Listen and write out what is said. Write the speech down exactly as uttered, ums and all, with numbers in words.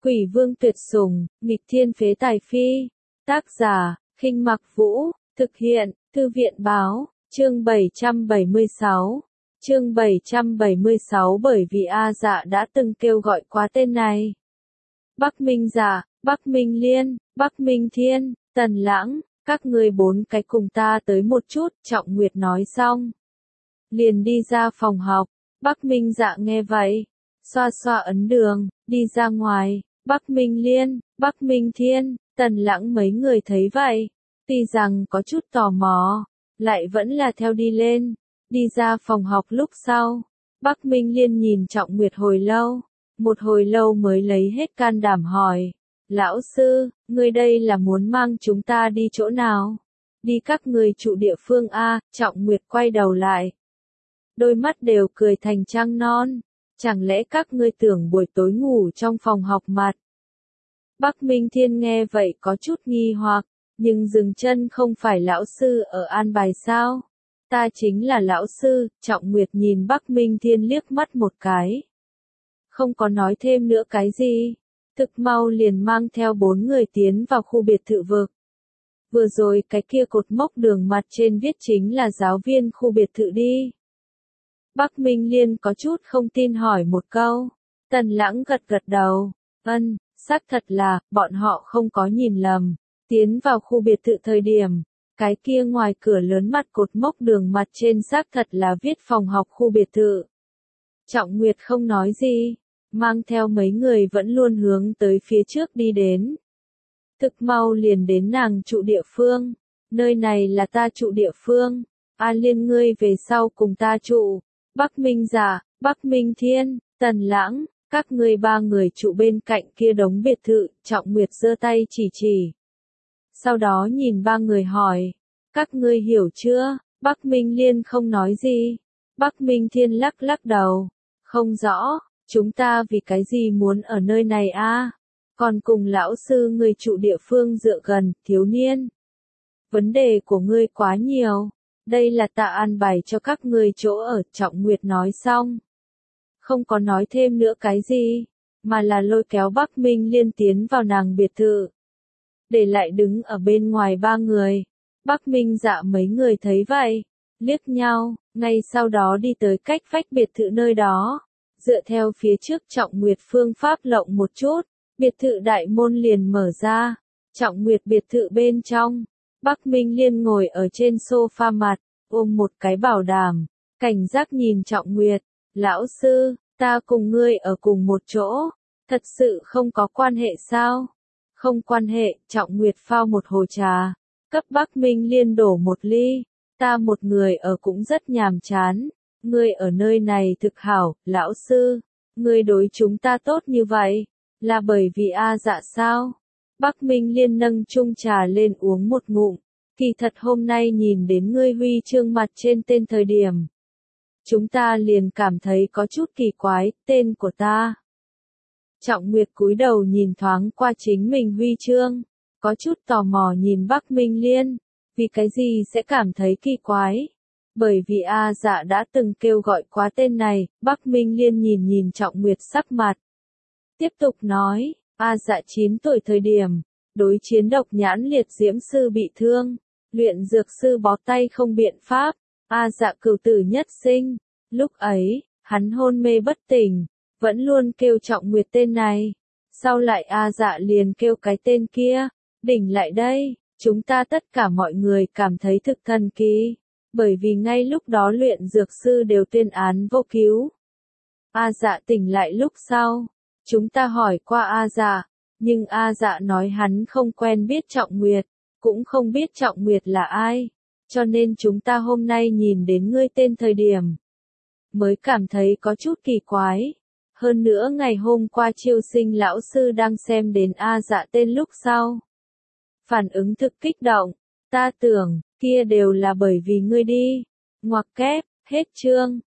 Quỷ vương tuyệt sủng, nghịch thiên phế tài phi. Tác giả, Khinh Mặc Vũ, thực hiện, Thư viện báo, chương bảy trăm bảy mươi sáu. Chương bảy trăm bảy mươi sáu bởi vì A Dạ đã từng kêu gọi qua tên này. Bắc Minh Dạ, Bắc Minh Liên, Bắc Minh Thiên, Tần Lãng, các ngươi bốn cái cùng ta tới một chút, Trọng Nguyệt nói xong. Liền đi ra phòng học, Bắc Minh Dạ nghe vậy, xoa xoa ấn đường, đi ra ngoài. Bắc Minh Liên, Bắc Minh Thiên, Tần Lãng mấy người thấy vậy, tuy rằng có chút tò mò, lại vẫn là theo đi lên, đi ra phòng học lúc sau. Bắc Minh Liên nhìn Trọng Nguyệt hồi lâu, một hồi lâu mới lấy hết can đảm hỏi, lão sư, ngươi đây là muốn mang chúng ta đi chỗ nào? Đi các người trụ địa phương A. Trọng Nguyệt quay đầu lại, đôi mắt đều cười thành trăng non. Chẳng lẽ các ngươi tưởng buổi tối ngủ trong phòng học mặt? Bắc Minh Thiên nghe vậy có chút nghi hoặc, nhưng dừng chân không phải lão sư ở an bài sao? Ta chính là lão sư. Trọng Nguyệt nhìn Bắc Minh Thiên liếc mắt một cái, không có nói thêm nữa cái gì, thực mau liền mang theo bốn người tiến vào khu biệt thự vực. Vừa rồi cái kia cột mốc đường mặt trên viết chính là giáo viên khu biệt thự đi. Bắc Minh Liên có chút không tin hỏi một câu. Tần Lãng gật gật đầu, ân, xác thật là, bọn họ không có nhìn lầm. Tiến vào khu biệt thự thời điểm, cái kia ngoài cửa lớn mặt cột mốc đường mặt trên xác thật là viết phòng học khu biệt thự. Trọng Nguyệt không nói gì, mang theo mấy người vẫn luôn hướng tới phía trước đi đến. Thực mau liền đến nàng trụ địa phương, nơi này là ta trụ địa phương, A Liên ngươi về sau cùng ta trụ. Bắc Minh Dạ, Bắc Minh Thiên, Tần Lãng, các ngươi ba người trụ bên cạnh kia đống biệt thự. Trọng Nguyệt giơ tay chỉ chỉ. Sau đó nhìn ba người hỏi, các ngươi hiểu chưa? Bắc Minh Liên không nói gì. Bắc Minh Thiên lắc lắc đầu, không rõ, chúng ta vì cái gì muốn ở nơi này a? Còn cùng lão sư người trụ địa phương dựa gần, thiếu niên. Vấn đề của ngươi quá nhiều. Đây là ta an bài cho các ngươi chỗ ở. Trọng Nguyệt nói xong, không có nói thêm nữa cái gì, mà là lôi kéo Bắc Minh Liên tiến vào nàng biệt thự, để lại đứng ở bên ngoài ba người. Bắc Minh Dạ mấy người thấy vậy, liếc nhau, ngay sau đó đi tới cách vách biệt thự nơi đó, dựa theo phía trước Trọng Nguyệt phương pháp lộng một chút, biệt thự đại môn liền mở ra. Trọng Nguyệt biệt thự bên trong, Bắc Minh Liên ngồi ở trên sofa mặt, ôm một cái bảo đảm, cảnh giác nhìn Trọng Nguyệt, lão sư, ta cùng ngươi ở cùng một chỗ, thật sự không có quan hệ sao? Không quan hệ. Trọng Nguyệt phao một hồ trà, cấp Bắc Minh Liên đổ một ly, ta một người ở cũng rất nhàm chán, ngươi ở nơi này thực hảo. Lão sư, ngươi đối chúng ta tốt như vậy, là bởi vì A Dạ sao? Bắc Minh Liên nâng chung trà lên uống một ngụm, kỳ thật hôm nay nhìn đến ngươi huy chương mặt trên tên thời điểm, chúng ta liền cảm thấy có chút kỳ quái, tên của ta. Trọng Nguyệt cúi đầu nhìn thoáng qua chính mình huy chương, có chút tò mò nhìn Bắc Minh Liên, vì cái gì sẽ cảm thấy kỳ quái? Bởi vì A Dạ đã từng kêu gọi quá tên này. Bắc Minh Liên nhìn nhìn Trọng Nguyệt sắc mặt, tiếp tục nói, A Dạ chín tuổi thời điểm, đối chiến độc nhãn liệt diễm sư bị thương, luyện dược sư bó tay không biện pháp, A Dạ cửu tử nhất sinh, lúc ấy, hắn hôn mê bất tỉnh, vẫn luôn kêu Trọng Nguyệt tên này, sau lại A Dạ liền kêu cái tên kia, đỉnh lại đây, chúng ta tất cả mọi người cảm thấy thực thần kỳ, bởi vì ngay lúc đó luyện dược sư đều tuyên án vô cứu. A Dạ tỉnh lại lúc sau, chúng ta hỏi qua A Dạ, nhưng A Dạ nói hắn không quen biết Trọng Nguyệt, cũng không biết Trọng Nguyệt là ai, cho nên chúng ta hôm nay nhìn đến ngươi tên thời điểm, mới cảm thấy có chút kỳ quái. Hơn nữa ngày hôm qua chiêu sinh lão sư đang xem đến A Dạ tên lúc sau, phản ứng thực kích động, ta tưởng, kia đều là bởi vì ngươi đi. Ngoặc kép, hết chương.